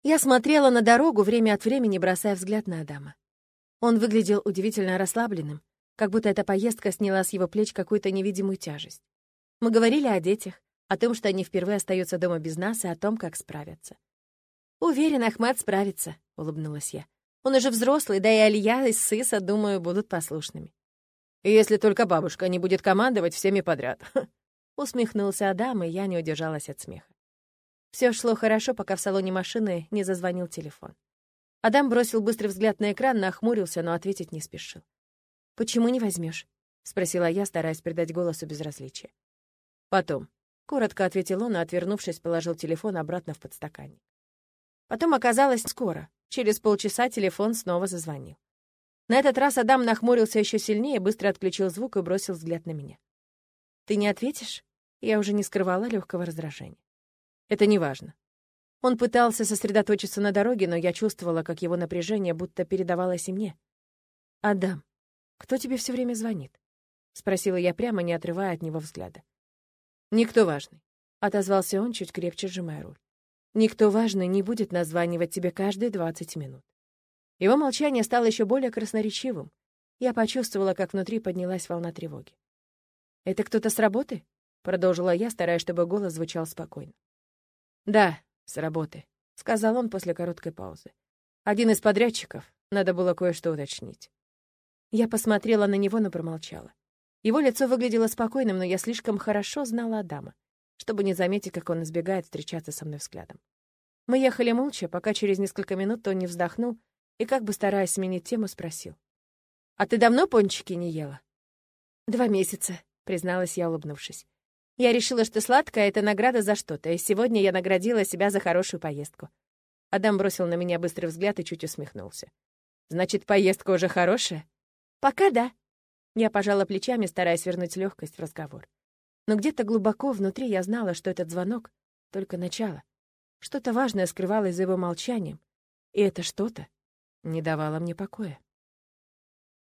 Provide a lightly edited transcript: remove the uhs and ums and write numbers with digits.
Я смотрела на дорогу, время от времени бросая взгляд на Адама. Он выглядел удивительно расслабленным, как будто эта поездка сняла с его плеч какую-то невидимую тяжесть. Мы говорили о детях, о том, что они впервые остаются дома без нас, и о том, как справятся. «Уверен, Ахмад справится», — улыбнулась я. «Он уже взрослый, да и Алия и Сыса, думаю, будут послушными». «Если только бабушка не будет командовать всеми подряд», — усмехнулся Адам, и я не удержалась от смеха. Все шло хорошо, пока в салоне машины не зазвонил телефон. Адам бросил быстрый взгляд на экран, нахмурился, но ответить не спешил. «Почему не возьмешь? Спросила я, стараясь придать голосу безразличие. «Потом», — коротко ответил он, и, отвернувшись, положил телефон обратно в подстаканник. Потом оказалось скоро. Через полчаса телефон снова зазвонил. На этот раз Адам нахмурился еще сильнее, быстро отключил звук и бросил взгляд на меня. «Ты не ответишь?» Я уже не скрывала легкого раздражения. «Это не важно». Он пытался сосредоточиться на дороге, но я чувствовала, как его напряжение будто передавалось и мне. «Адам, кто тебе все время звонит?» — спросила я прямо, не отрывая от него взгляда. «Никто важный», — отозвался он, чуть крепче сжимая руль. «Никто важный не будет названивать тебе каждые 20 минут». Его молчание стало еще более красноречивым. Я почувствовала, как внутри поднялась волна тревоги. «Это кто-то с работы?» — продолжила я, стараясь, чтобы голос звучал спокойно. «Да, с работы», — сказал он после короткой паузы. «Один из подрядчиков. Надо было кое-что уточнить». Я посмотрела на него, но промолчала. Его лицо выглядело спокойным, но я слишком хорошо знала Адама, чтобы не заметить, как он избегает встречаться со мной взглядом. Мы ехали молча, пока через несколько минут он не вздохнул и, как бы стараясь сменить тему, спросил. «А ты давно пончики не ела?» 2 месяца», — призналась я, улыбнувшись. «Я решила, что сладкое — это награда за что-то, и сегодня я наградила себя за хорошую поездку». Адам бросил на меня быстрый взгляд и чуть усмехнулся. «Значит, поездка уже хорошая?» «Пока да». Я пожала плечами, стараясь вернуть легкость в разговор. Но где-то глубоко внутри я знала, что этот звонок — только начало. Что-то важное скрывалось за его молчанием, и это что-то не давало мне покоя.